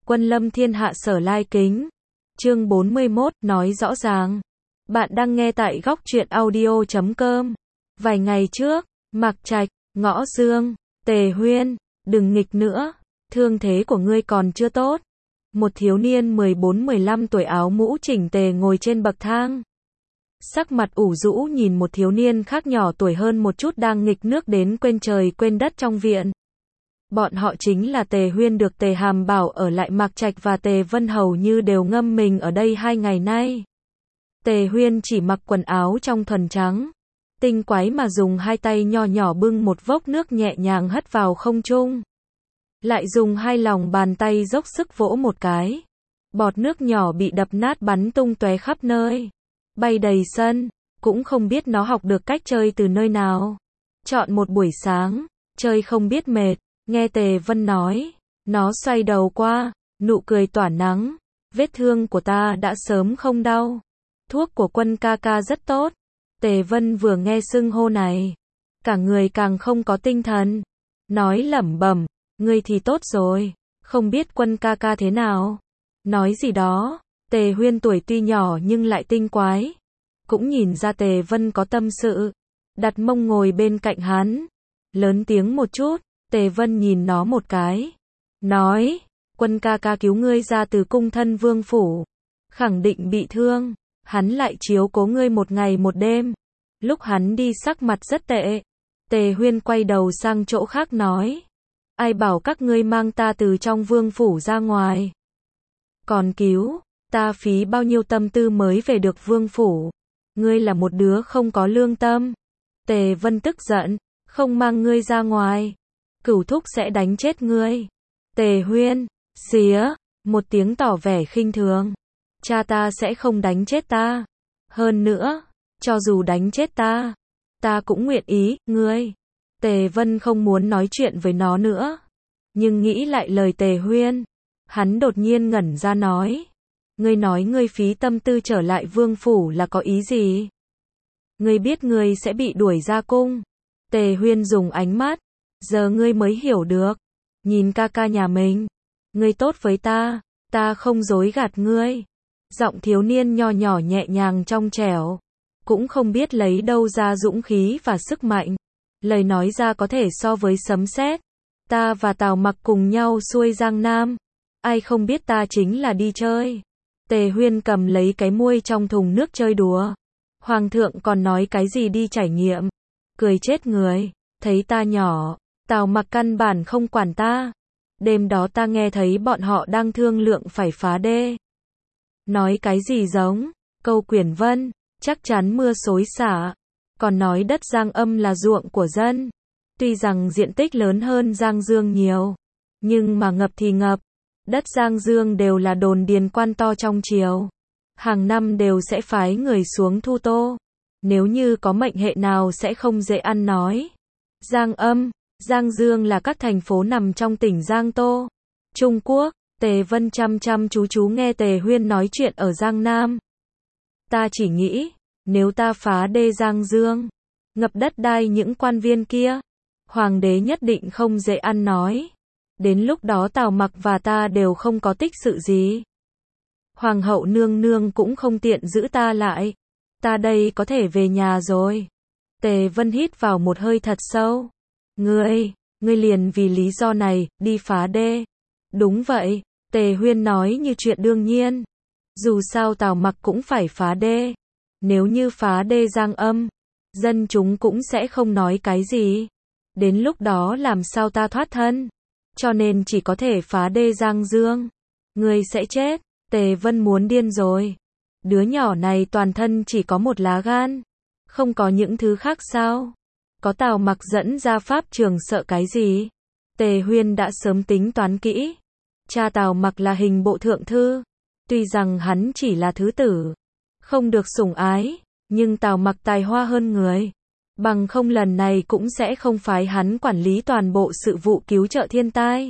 Quân lâm thiên hạ sở lai kính. Chương 41, nói rõ ràng. Bạn đang nghe tại góc truyện audio.com. Vài ngày trước, Mạc Trạch, Ngõ Dương, Tề Huyên, đừng nghịch nữa, thương thế của ngươi còn chưa tốt. Một thiếu niên 14-15 tuổi áo mũ chỉnh tề ngồi trên bậc thang. Sắc mặt ủ rũ nhìn một thiếu niên khác nhỏ tuổi hơn một chút đang nghịch nước đến quên trời quên đất trong viện. Bọn họ chính là Tề Huyên được Tề Hàm bảo ở lại Mạc Trạch và Tề Vân hầu như đều ngâm mình ở đây 2 ngày nay. Tề Huyên chỉ mặc quần áo trong thuần trắng, tinh quái mà dùng 2 tay nho nhỏ bưng một vốc nước nhẹ nhàng hất vào không trung. Lại dùng 2 lòng bàn tay dốc sức vỗ một cái. Bọt nước nhỏ bị đập nát bắn tung tóe khắp nơi, bay đầy sân, cũng không biết nó học được cách chơi từ nơi nào. Chọn một buổi sáng, chơi không biết mệt, nghe Tề Vân nói, nó xoay đầu qua, nụ cười tỏa nắng, vết thương của ta đã sớm không đau. Thuốc của Quân ca ca rất tốt. Tề Vân vừa nghe xưng hô này, cả người càng không có tinh thần, nói lẩm bẩm, ngươi thì tốt rồi, không biết Quân ca ca thế nào. Nói gì đó, Tề Huyên tuổi tuy nhỏ nhưng lại tinh quái, cũng nhìn ra Tề Vân có tâm sự, đặt mông ngồi bên cạnh hắn, lớn tiếng một chút. Tề Vân nhìn nó một cái, nói, Quân ca ca cứu ngươi ra từ cung thân vương phủ, khẳng định bị thương, hắn lại chiếu cố ngươi 1 ngày 1 đêm, lúc hắn đi sắc mặt rất tệ. Tề Huyên quay đầu sang chỗ khác nói, ai bảo các ngươi mang ta từ trong vương phủ ra ngoài, còn cứu, ta phí bao nhiêu tâm tư mới về được vương phủ, ngươi là một đứa không có lương tâm. Tề Vân tức giận, không mang ngươi ra ngoài, Cửu thúc sẽ đánh chết ngươi. Tề Huyên, xía, một tiếng tỏ vẻ khinh thường. Cha ta sẽ không đánh chết ta. Hơn nữa, cho dù đánh chết ta, ta cũng nguyện ý, ngươi. Tề Vân không muốn nói chuyện với nó nữa. Nhưng nghĩ lại lời Tề Huyên, hắn đột nhiên ngẩn ra nói, ngươi nói ngươi phí tâm tư trở lại vương phủ là có ý gì? Ngươi biết ngươi sẽ bị đuổi ra cung. Tề Huyên dùng ánh mắt, giờ ngươi mới hiểu được. Nhìn ca ca nhà mình, ngươi tốt với ta không dối gạt ngươi. Giọng thiếu niên nho nhỏ nhẹ nhàng trong trẻo, cũng không biết lấy đâu ra dũng khí và sức mạnh. Lời nói ra có thể so với sấm sét. Ta và Tào Mặc cùng nhau xuôi Giang Nam, ai không biết ta chính là đi chơi. Tề Huyên cầm lấy cái muôi trong thùng nước chơi đùa. Hoàng thượng còn nói cái gì đi trải nghiệm. Cười chết người, thấy ta nhỏ, Tào Mặc căn bản không quản ta. Đêm đó ta nghe thấy bọn họ đang thương lượng phải phá đê. Nói cái gì giống câu Quyển Vân, chắc chắn mưa xối xả. Còn nói đất Giang Âm là ruộng của dân. Tuy rằng diện tích lớn hơn Giang Dương nhiều, nhưng mà ngập thì ngập. Đất Giang Dương đều là đồn điền quan to trong triều. Hàng năm đều sẽ phái người xuống thu tô. Nếu như có mệnh hệ nào sẽ không dễ ăn nói. Giang Âm, Giang Dương là các thành phố nằm trong tỉnh Giang Tô, Trung Quốc. Tề Vân chăm chăm chú nghe Tề Huyên nói chuyện ở Giang Nam. Ta chỉ nghĩ, nếu ta phá đê Giang Dương, ngập đất đai những quan viên kia, hoàng đế nhất định không dễ ăn nói. Đến lúc đó Tào Mặc và ta đều không có tích sự gì. Hoàng hậu nương nương cũng không tiện giữ ta lại. Ta đây có thể về nhà rồi. Tề Vân hít vào một hơi thật sâu. Ngươi liền vì lý do này, đi phá đê. Đúng vậy, Tề Huyên nói như chuyện đương nhiên. Dù sao Tào Mặc cũng phải phá đê. Nếu như phá đê Giang Âm, dân chúng cũng sẽ không nói cái gì. Đến lúc đó làm sao ta thoát thân? Cho nên chỉ có thể phá đê Giang Dương. Ngươi sẽ chết. Tề Vân muốn điên rồi. Đứa nhỏ này toàn thân chỉ có một lá gan, không có những thứ khác sao? Có Tào Mặc dẫn ra pháp trường sợ cái gì? Tề Huyên đã sớm tính toán kỹ. Cha Tào Mặc là hình bộ thượng thư, tuy rằng hắn chỉ là thứ tử, không được sủng ái, nhưng Tào Mặc tài hoa hơn người. Bằng không lần này cũng sẽ không phái hắn quản lý toàn bộ sự vụ cứu trợ thiên tai.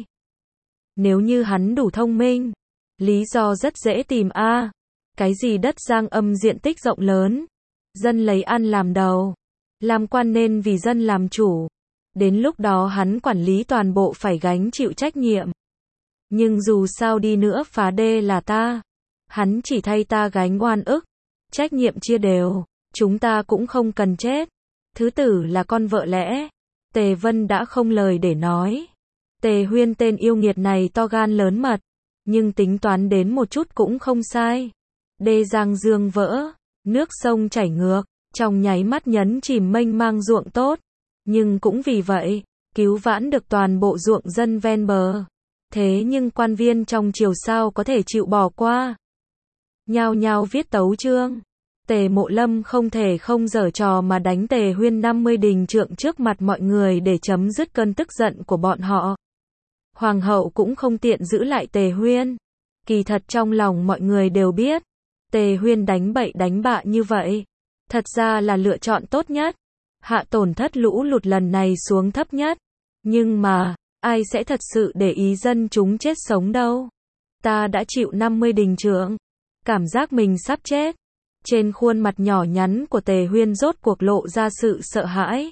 Nếu như hắn đủ thông minh, lý do rất dễ tìm a. Cái gì đất Giang Âm diện tích rộng lớn, dân lấy ăn làm đầu, làm quan nên vì dân làm chủ. Đến lúc đó hắn quản lý toàn bộ phải gánh chịu trách nhiệm. Nhưng dù sao đi nữa phá đê là ta. Hắn chỉ thay ta gánh oan ức. Trách nhiệm chia đều. Chúng ta cũng không cần chết. Thứ tử là con vợ lẽ. Tề Vân đã không lời để nói. Tề Huyên tên yêu nghiệt này to gan lớn mật. Nhưng tính toán đến một chút cũng không sai. Đê Giang Dương vỡ. Nước sông chảy ngược. Trong nháy mắt nhấn chìm mênh mang ruộng tốt. Nhưng cũng vì vậy, cứu vãn được toàn bộ ruộng dân ven bờ. Thế nhưng quan viên trong triều sao có thể chịu bỏ qua. Nhao nhao viết tấu chương. Tề Mộ Lâm không thể không giở trò mà đánh Tề Huyên 50 đình trượng trước mặt mọi người để chấm dứt cơn tức giận của bọn họ. Hoàng hậu cũng không tiện giữ lại Tề Huyên. Kỳ thật trong lòng mọi người đều biết, Tề Huyên đánh bậy đánh bạ như vậy, thật ra là lựa chọn tốt nhất. Hạ tổn thất lũ lụt lần này xuống thấp nhất. Nhưng mà, ai sẽ thật sự để ý dân chúng chết sống đâu. Ta đã chịu 50 đình trượng. Cảm giác mình sắp chết. Trên khuôn mặt nhỏ nhắn của Tề Huyên rốt cuộc lộ ra sự sợ hãi.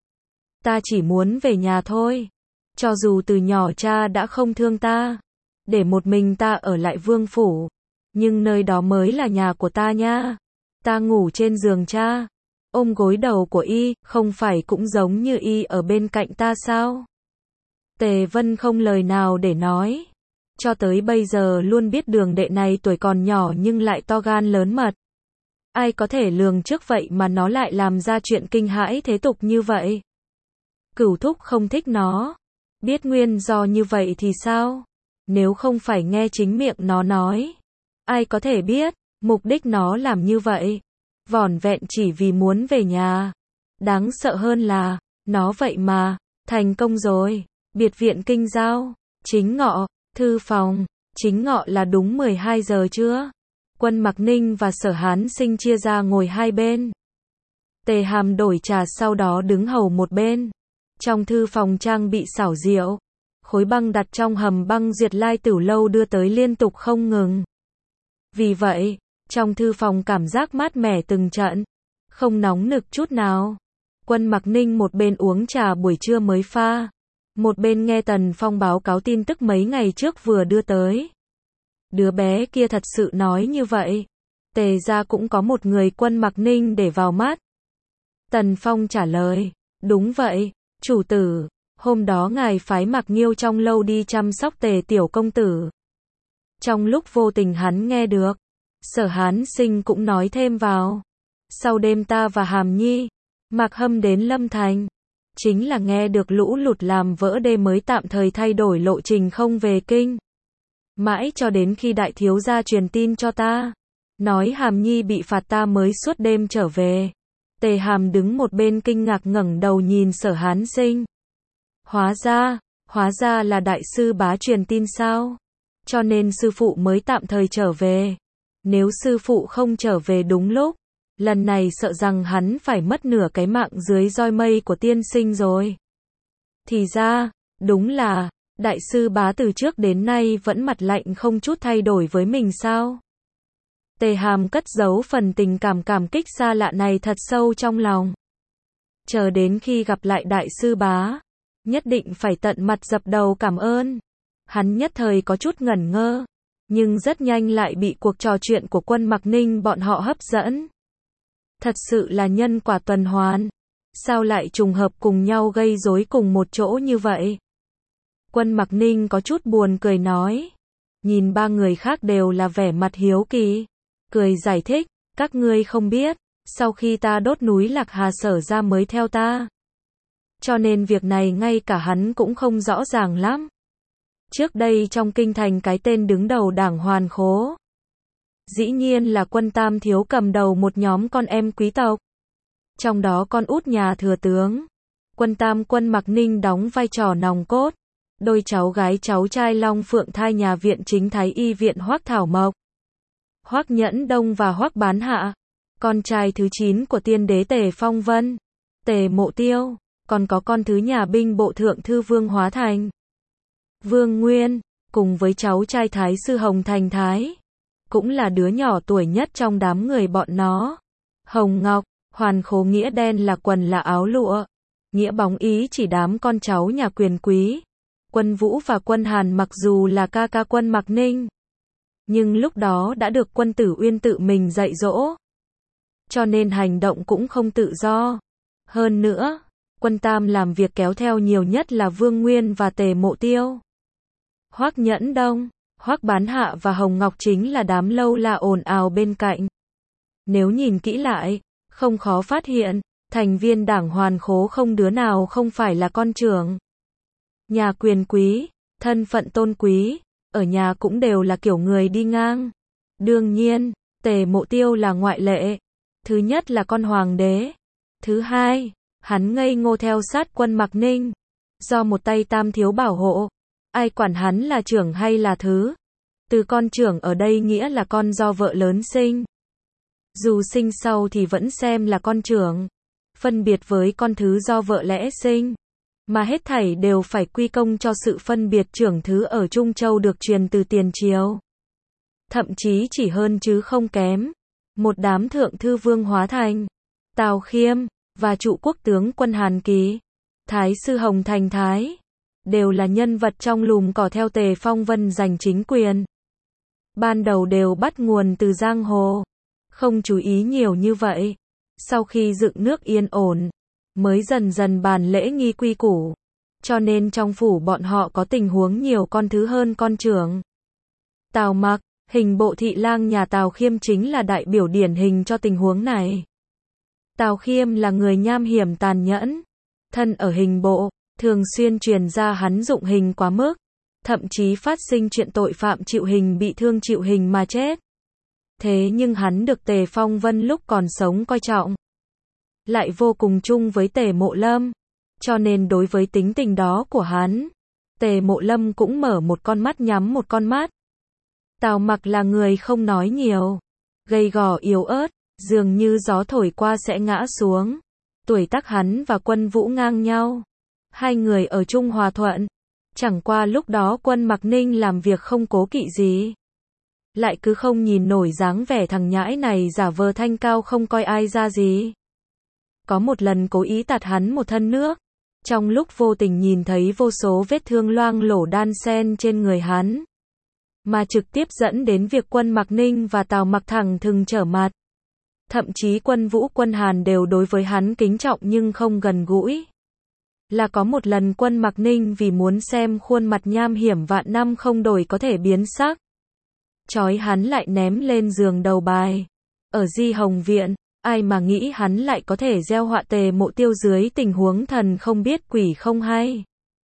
Ta chỉ muốn về nhà thôi. Cho dù từ nhỏ cha đã không thương ta, để một mình ta ở lại vương phủ. Nhưng nơi đó mới là nhà của ta nha. Ta ngủ trên giường cha, ôm gối đầu của y, không phải cũng giống như y ở bên cạnh ta sao? Tề Vân không lời nào để nói. Cho tới bây giờ luôn biết đường đệ này tuổi còn nhỏ nhưng lại to gan lớn mật. Ai có thể lường trước vậy mà nó lại làm ra chuyện kinh hãi thế tục như vậy? Cửu thúc không thích nó. Biết nguyên do như vậy thì sao? Nếu không phải nghe chính miệng nó nói, ai có thể biết mục đích nó làm như vậy? Vỏn vẹn chỉ vì muốn về nhà. Đáng sợ hơn là, nó vậy mà, thành công rồi. Biệt viện Kinh Giao, Chính Ngọ, thư phòng, Chính Ngọ là đúng 12 giờ chưa? Quân Mặc Ninh và Sở Hán Sinh chia ra ngồi hai bên. Tề Hàm đổi trà sau đó đứng hầu một bên. Trong thư phòng trang bị xảo diệu. Khối băng đặt trong hầm băng Duyệt Lai Tửu Lâu đưa tới liên tục không ngừng. Vì vậy, trong thư phòng cảm giác mát mẻ từng trận, không nóng nực chút nào. Quân Mặc Ninh một bên uống trà buổi trưa mới pha, một bên nghe Tần Phong báo cáo tin tức mấy ngày trước vừa đưa tới. Đứa bé kia thật sự nói như vậy. Tề gia cũng có một người Quân Mặc Ninh để vào mắt. Tần Phong trả lời, đúng vậy, chủ tử, hôm đó ngài phái Mặc Nghiêu trong lâu đi chăm sóc Tề tiểu công tử. Trong lúc vô tình hắn nghe được, Sở Hán Sinh cũng nói thêm vào. Sau đêm ta và Hàm Nhi, Mạc Hâm đến Lâm Thành, chính là nghe được lũ lụt làm vỡ đê mới tạm thời thay đổi lộ trình không về kinh. Mãi cho đến khi đại thiếu gia truyền tin cho ta, nói Hàm Nhi bị phạt ta mới suốt đêm trở về. Tề Hàm đứng một bên kinh ngạc ngẩng đầu nhìn Sở Hán Sinh. Hóa ra là đại sư bá truyền tin sao? Cho nên sư phụ mới tạm thời trở về. Nếu sư phụ không trở về đúng lúc, lần này sợ rằng hắn phải mất nửa cái mạng dưới roi mây của tiên sinh rồi. Thì ra, đúng là, đại sư bá từ trước đến nay vẫn mặt lạnh không chút thay đổi với mình sao? Tề Hàm cất giấu phần tình cảm kích xa lạ này thật sâu trong lòng. Chờ đến khi gặp lại đại sư bá, nhất định phải tận mặt dập đầu cảm ơn. Hắn nhất thời có chút ngẩn ngơ, nhưng rất nhanh lại bị cuộc trò chuyện của Quân Mặc Ninh bọn họ hấp dẫn. Thật sự là nhân quả tuần hoàn. Sao lại trùng hợp cùng nhau gây rối cùng một chỗ như vậy? Quân Mặc Ninh có chút buồn cười nói. Nhìn ba người khác đều là vẻ mặt hiếu kỳ. Cười giải thích, các ngươi không biết, sau khi ta đốt núi Lạc Hà Sở ra mới theo ta. Cho nên việc này ngay cả hắn cũng không rõ ràng lắm. Trước đây trong kinh thành cái tên đứng đầu đảng Hoàn Khố, dĩ nhiên là Quân Tam Thiếu cầm đầu một nhóm con em quý tộc. Trong đó con út nhà thừa tướng, Quân Tam Quân Mặc Ninh đóng vai trò nòng cốt. Đôi cháu gái cháu trai Long Phượng Thai nhà viện chính Thái Y viện Hoắc Thảo Mộc, Hoắc Nhẫn Đông và Hoắc Bán Hạ, con trai thứ 9 của tiên đế Tề Phong Vân, Tề Mộ Tiêu, còn có con thứ nhà binh bộ thượng thư Vương Hóa Thành, Vương Nguyên, cùng với cháu trai Thái sư Hồng Thành Thái, cũng là đứa nhỏ tuổi nhất trong đám người bọn nó. Hồng Ngọc, Hoàn Khố nghĩa đen là quần là áo lụa, nghĩa bóng ý chỉ đám con cháu nhà quyền quý. Quân Vũ và Quân Hàn mặc dù là ca ca Quân Mặc Ninh, nhưng lúc đó đã được Quân Tử Uyên tự mình dạy dỗ, cho nên hành động cũng không tự do. Hơn nữa, Quân Tam làm việc kéo theo nhiều nhất là Vương Nguyên và Tề Mộ Tiêu. Hoắc Nhẫn Đông, Hoắc Bán Hạ và Hồng Ngọc chính là đám lâu la ồn ào bên cạnh. Nếu nhìn kỹ lại, không khó phát hiện, thành viên đảng Hoàn Khố không đứa nào không phải là con trưởng. Nhà quyền quý, thân phận tôn quý, ở nhà cũng đều là kiểu người đi ngang. Đương nhiên, Tề Mộ Tiêu là ngoại lệ. Thứ nhất là con hoàng đế. Thứ hai, hắn ngây ngô theo sát Quân Mặc Ninh. Do một tay Tam thiếu bảo hộ. Ai quản hắn là trưởng hay là thứ. Từ con trưởng ở đây nghĩa là con do vợ lớn sinh. Dù sinh sau thì vẫn xem là con trưởng. Phân biệt với con thứ do vợ lẽ sinh. Mà hết thảy đều phải quy công cho sự phân biệt trưởng thứ ở Trung Châu được truyền từ tiền triều. Thậm chí chỉ hơn chứ không kém. Một đám thượng thư Vương Hóa Thành, Tào Khiêm, và trụ quốc tướng Quân Hàn Ký, Thái sư Hồng Thành Thái, đều là nhân vật trong lùm cỏ theo Tề Phong Vân giành chính quyền. Ban đầu đều bắt nguồn từ giang hồ, không chú ý nhiều như vậy. Sau khi dựng nước yên ổn, mới dần dần bàn lễ nghi quy củ. Cho nên trong phủ bọn họ có tình huống nhiều con thứ hơn con trưởng. Tào Mặc, hình bộ thị lang nhà Tào Khiêm chính là đại biểu điển hình cho tình huống này. Tào Khiêm là người nham hiểm tàn nhẫn. Thân ở hình bộ, thường xuyên truyền ra hắn dụng hình quá mức. Thậm chí phát sinh chuyện tội phạm chịu hình bị thương chịu hình mà chết. Thế nhưng hắn được Tề Phong Vân lúc còn sống coi trọng. Lại vô cùng chung với Tề Mộ Lâm. Cho nên đối với tính tình đó của hắn, Tề Mộ Lâm cũng mở một con mắt nhắm một con mắt. Tào Mặc là người không nói nhiều, gầy gò yếu ớt, dường như gió thổi qua sẽ ngã xuống. Tuổi tác hắn và Quân Vũ ngang nhau. Hai người ở chung hòa thuận. Chẳng qua lúc đó Quân Mặc Ninh làm việc không cố kỵ gì. Lại cứ không nhìn nổi dáng vẻ thằng nhãi này giả vờ thanh cao không coi ai ra gì. Có một lần cố ý tạt hắn một thân nước. Trong lúc vô tình nhìn thấy vô số vết thương loang lổ đan xen trên người hắn. Mà trực tiếp dẫn đến việc Quân Mặc Ninh và Tào Mặc thẳng thừng trở mặt. Thậm chí Quân Vũ Quân Hàn đều đối với hắn kính trọng nhưng không gần gũi. Là có một lần Quân Mặc Ninh vì muốn xem khuôn mặt nham hiểm vạn năm không đổi có thể biến sắc. Chói hắn lại ném lên giường đầu bài. Ở Di Hồng Viện, ai mà nghĩ hắn lại có thể gieo họa Tề Mộ Tiêu dưới tình huống thần không biết quỷ không hay.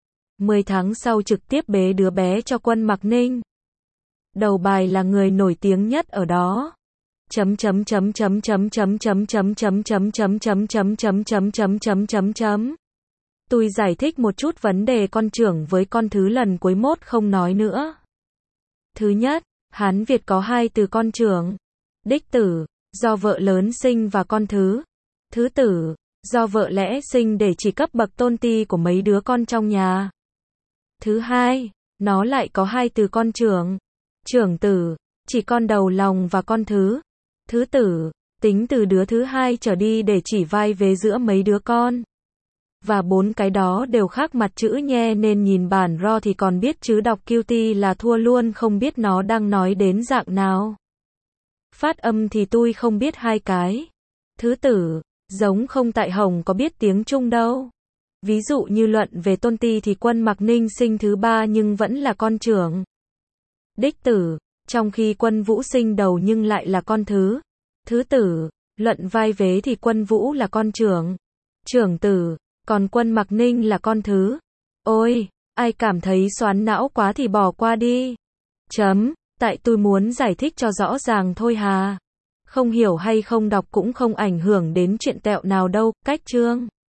10 tháng sau trực tiếp bế đứa bé cho Quân Mặc Ninh. Đầu bài là người nổi tiếng nhất ở đó. Tôi giải thích một chút vấn đề con trưởng với con thứ lần cuối mốt không nói nữa. Thứ nhất, Hán Việt có hai từ con trưởng. Đích tử, do vợ lớn sinh và con thứ. Thứ tử, do vợ lẽ sinh để chỉ cấp bậc tôn ti của mấy đứa con trong nhà. Thứ hai, nó lại có hai từ con trưởng. Trưởng tử, chỉ con đầu lòng và con thứ. Thứ tử, tính từ đứa thứ hai trở đi để chỉ vai vế giữa mấy đứa con. Và bốn cái đó đều khác mặt chữ nhe nên nhìn bản ro thì còn biết chứ đọc QT là thua luôn không biết nó đang nói đến dạng nào. Phát âm thì tôi không biết hai cái. Thứ tử, giống không tại Hồng có biết tiếng Trung đâu. Ví dụ như luận về tôn ti thì Quân Mặc Ninh sinh thứ ba nhưng vẫn là con trưởng. Đích tử, trong khi Quân Vũ sinh đầu nhưng lại là con thứ. Thứ tử, luận vai vế thì Quân Vũ là con trưởng. Trưởng tử, còn Quân Mặc Ninh là con thứ. Ôi, ai cảm thấy xoắn não quá thì bỏ qua đi. Tại tôi muốn giải thích cho rõ ràng thôi hà. Không hiểu hay không đọc cũng không ảnh hưởng đến chuyện tẹo nào đâu, cách chương.